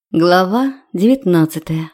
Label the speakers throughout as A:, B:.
A: Глава 19.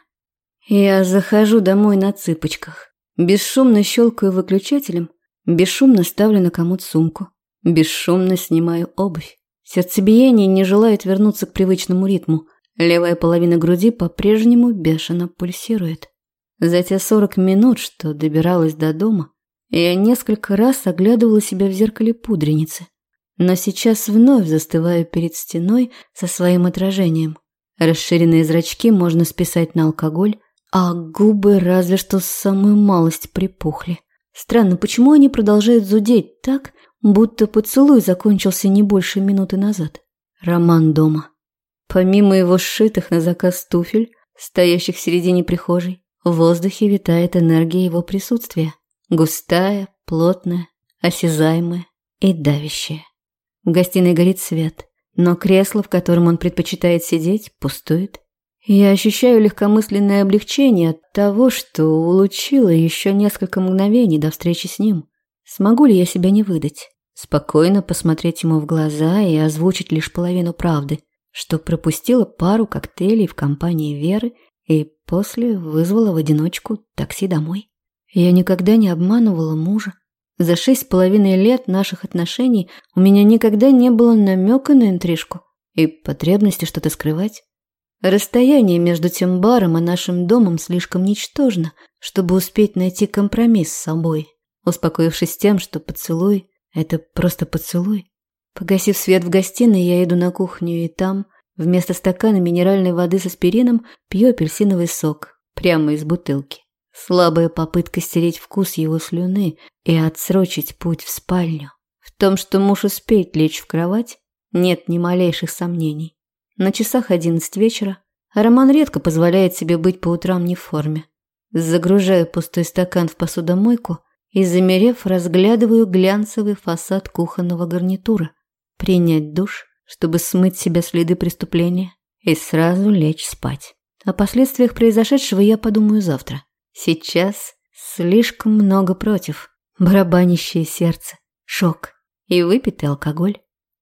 A: Я захожу домой на цыпочках. Бесшумно щелкаю выключателем, бесшумно ставлю на комод сумку, бесшумно снимаю обувь. Сердцебиение не желает вернуться к привычному ритму. Левая половина груди по-прежнему бешено пульсирует. За те 40 минут, что добиралась до дома, я несколько раз оглядывала себя в зеркале пудреницы. Но сейчас вновь застываю перед стеной со своим отражением. Расширенные зрачки можно списать на алкоголь, а губы разве что самую малость припухли. Странно, почему они продолжают зудеть так, будто поцелуй закончился не больше минуты назад? Роман дома. Помимо его сшитых на заказ туфель, стоящих в середине прихожей, в воздухе витает энергия его присутствия. Густая, плотная, осязаемая и давящая. В гостиной горит свет. Но кресло, в котором он предпочитает сидеть, пустует. Я ощущаю легкомысленное облегчение от того, что улучила еще несколько мгновений до встречи с ним. Смогу ли я себя не выдать? Спокойно посмотреть ему в глаза и озвучить лишь половину правды, что пропустила пару коктейлей в компании Веры и после вызвала в одиночку такси домой. Я никогда не обманывала мужа. За 6,5 лет наших отношений у меня никогда не было намека на интрижку и потребности что-то скрывать. Расстояние между тем баром и нашим домом слишком ничтожно, чтобы успеть найти компромисс с собой, успокоившись тем, что поцелуй – это просто поцелуй. Погасив свет в гостиной, я иду на кухню и там, вместо стакана минеральной воды с аспирином, пью апельсиновый сок прямо из бутылки. Слабая попытка стереть вкус его слюны и отсрочить путь в спальню. В том, что муж успеет лечь в кровать, нет ни малейших сомнений. На часах 11 вечера, а Роман редко позволяет себе быть по утрам не в форме. Загружаю пустой стакан в посудомойку и, замерев, разглядываю глянцевый фасад кухонного гарнитура. Принять душ, чтобы смыть с себя следы преступления, и сразу лечь спать. О последствиях произошедшего я подумаю завтра. Сейчас слишком много против. Барабанящее сердце, шок и выпитый алкоголь.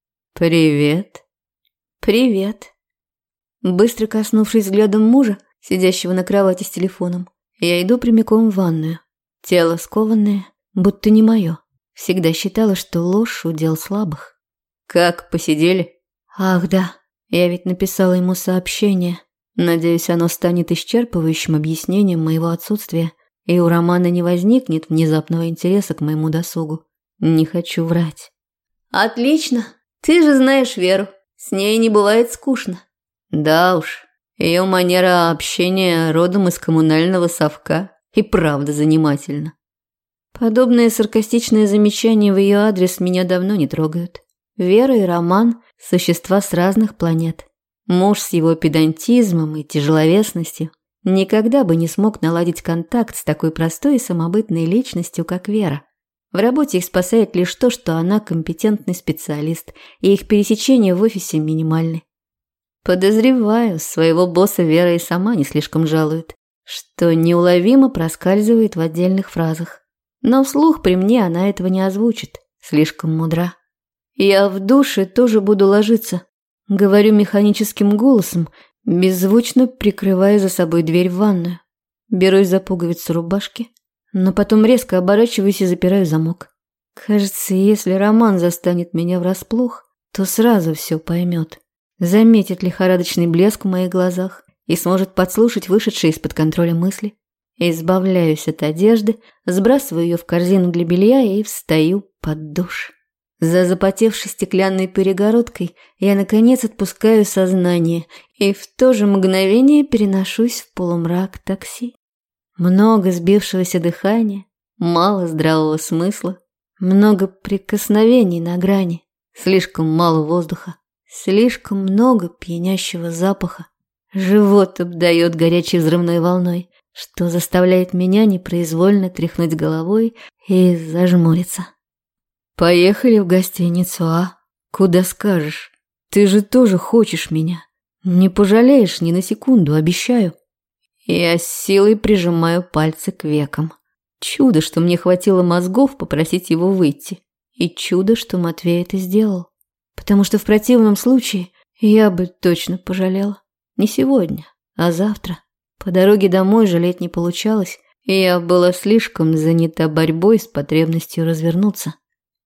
A: «Привет». «Привет». Быстро коснувшись взглядом мужа, сидящего на кровати с телефоном, я иду прямиком в ванную. Тело скованное, будто не мое. Всегда считала, что ложь – удел слабых. «Как, посидели?» «Ах, да. Я ведь написала ему сообщение. Надеюсь, оно станет исчерпывающим объяснением моего отсутствия, и у Романа не возникнет внезапного интереса к моему досугу. Не хочу врать». «Отлично. Ты же знаешь Веру. С ней не бывает скучно». «Да уж, ее манера общения родом из коммунального совка и правда занимательно». Подобные саркастичные замечания в ее адрес меня давно не трогают. Вера и Роман – существа с разных планет. Муж с его педантизмом и тяжеловесностью никогда бы не смог наладить контакт с такой простой и самобытной личностью, как Вера. В работе их спасает лишь то, что она компетентный специалист, и их пересечения в офисе минимальны. Подозреваю, своего босса Вера и сама не слишком жалует, что неуловимо проскальзывает в отдельных фразах. Но вслух при мне она этого не озвучит, слишком мудра. «Я в душе тоже буду ложиться», — говорю механическим голосом, беззвучно прикрывая за собой дверь в ванную. Берусь за пуговицу рубашки, но потом резко оборачиваюсь и запираю замок. Кажется, если Роман застанет меня врасплох, то сразу все поймет. Заметит лихорадочный блеск в моих глазах и сможет подслушать вышедшие из-под контроля мысли. Избавляюсь от одежды, сбрасываю ее в корзину для белья и встаю под душ. За запотевшей стеклянной перегородкой я, наконец, отпускаю сознание и в то же мгновение переношусь в полумрак такси. Много сбившегося дыхания, мало здравого смысла, много прикосновений на грани, слишком мало воздуха, слишком много пьянящего запаха. Живот обдает горячей взрывной волной, что заставляет меня непроизвольно тряхнуть головой и зажмуриться. «Поехали в гостиницу, а? Куда скажешь? Ты же тоже хочешь меня. Не пожалеешь ни на секунду, обещаю». Я с силой прижимаю пальцы к векам. Чудо, что мне хватило мозгов попросить его выйти. И чудо, что Матвей это сделал. Потому что в противном случае я бы точно пожалела. Не сегодня, а завтра. По дороге домой жалеть не получалось, и я была слишком занята борьбой с потребностью развернуться.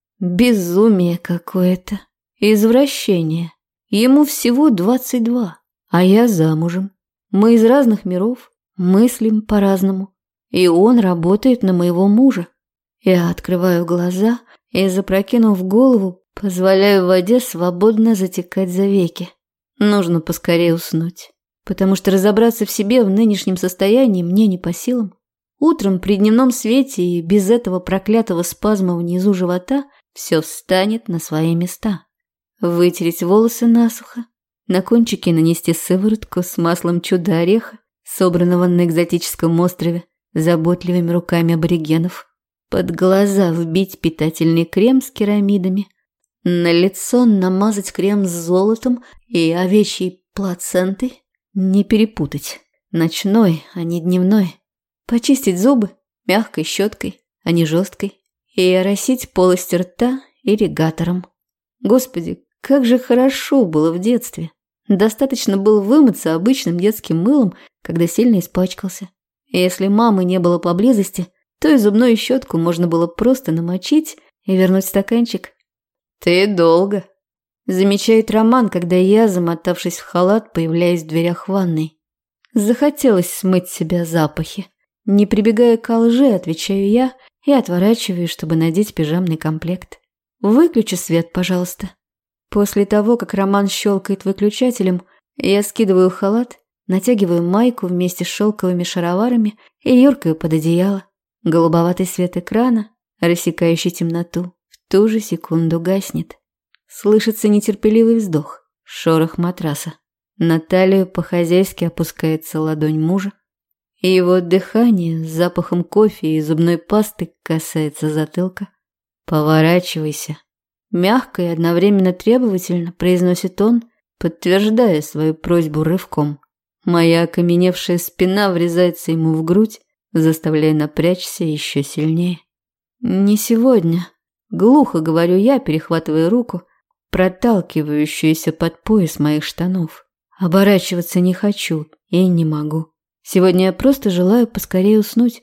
A: Безумие какое-то. Извращение. Ему всего 22, а я замужем. Мы из разных миров, мыслим по-разному. И он работает на моего мужа. Я открываю глаза и, запрокинув голову, позволяю воде свободно затекать за веки. Нужно поскорее уснуть, потому что разобраться в себе в нынешнем состоянии мне не по силам. Утром при дневном свете и без этого проклятого спазма внизу живота все встанет на свои места. Вытереть волосы насухо, на кончике нанести сыворотку с маслом чудо-ореха, собранного на экзотическом острове заботливыми руками аборигенов, под глаза вбить питательный крем с керамидами, на лицо намазать крем с золотом и овечьей плацентой, не перепутать, ночной, а не дневной, почистить зубы мягкой щеткой, а не жесткой, и оросить полость рта ирригатором. Господи, как же хорошо было в детстве. Достаточно было вымыться обычным детским мылом, когда сильно испачкался. И если мамы не было поблизости, то и зубную щетку можно было просто намочить и вернуть в стаканчик. «Ты долго», – замечает Роман, когда я, замотавшись в халат, появляюсь в дверях ванной. Захотелось смыть с себя запахи. Не прибегая к лжи, отвечаю я и отворачиваюсь, чтобы надеть пижамный комплект. «Выключи свет, пожалуйста». После того, как Роман щелкает выключателем, я скидываю халат, натягиваю майку вместе с шелковыми шароварами и юркаю под одеяло. Голубоватый свет экрана, рассекающий темноту, в ту же секунду гаснет. Слышится нетерпеливый вздох, шорох матраса. На талию по-хозяйски опускается ладонь мужа, и его дыхание с запахом кофе и зубной пасты касается затылка. «Поворачивайся», – мягко и одновременно требовательно произносит он, подтверждая свою просьбу рывком. Моя окаменевшая спина врезается ему в грудь, заставляя напрячься еще сильнее. «Не сегодня», – глухо говорю я, перехватывая руку, проталкивающуюся под пояс моих штанов. Оборачиваться не хочу и не могу. Сегодня я просто желаю поскорее уснуть.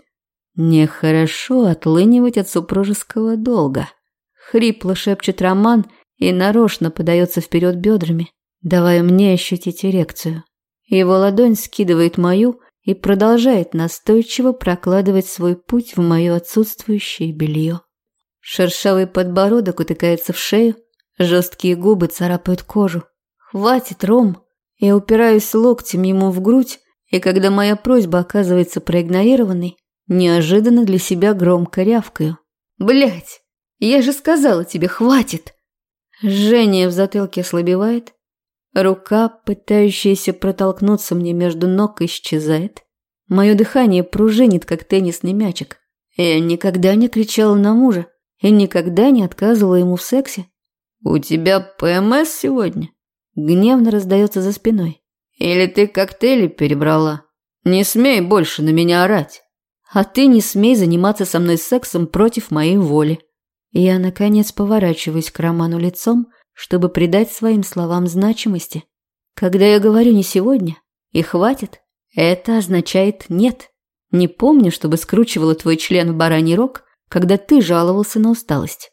A: Нехорошо отлынивать от супружеского долга. Хрипло шепчет Роман и нарочно подается вперед бедрами, давая мне ощутить эрекцию. Его ладонь скидывает мою и продолжает настойчиво прокладывать свой путь в мое отсутствующее белье. Шершавый подбородок утыкается в шею, жесткие губы царапают кожу. «Хватит, Ром!» Я упираюсь локтем ему в грудь, и когда моя просьба оказывается проигнорированной, неожиданно для себя громко рявкаю. «Блядь! Я же сказала тебе, хватит!» Жжение в затылке ослабевает. Рука, пытающаяся протолкнуться мне между ног, исчезает. Мое дыхание пружинит, как теннисный мячик. Я никогда не кричала на мужа и никогда не отказывала ему в сексе. «У тебя ПМС сегодня?» Гневно раздается за спиной. «Или ты коктейли перебрала? Не смей больше на меня орать. А ты не смей заниматься со мной сексом против моей воли». Я, наконец, поворачиваюсь к Роману лицом, чтобы придать своим словам значимости. Когда я говорю «не сегодня» и «хватит», это означает «нет». Не помню, чтобы скручивала твой член в бараний рог, когда ты жаловался на усталость.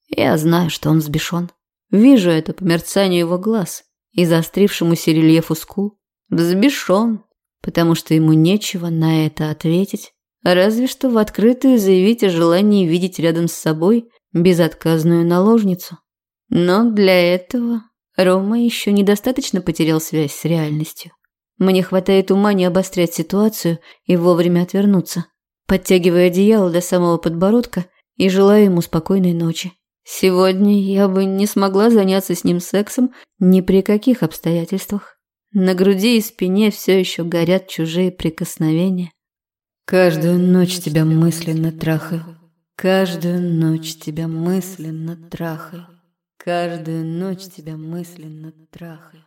A: Я знаю, что он взбешен. Вижу это по мерцанию его глаз и заострившемуся рельефу скул. Взбешен, потому что ему нечего на это ответить, разве что в открытую заявить о желании видеть рядом с собой безотказную наложницу. Но для этого Рома еще недостаточно потерял связь с реальностью. Мне хватает ума не обострять ситуацию и вовремя отвернуться, подтягивая одеяло до самого подбородка и желаю ему спокойной ночи. Сегодня я бы не смогла заняться с ним сексом ни при каких обстоятельствах. На груди и спине все еще горят чужие прикосновения. Каждую ночь тебя мысленно трахаю. Каждую ночь тебя мысленно трахаю. Каждую ночь тебя мысленно трахаю.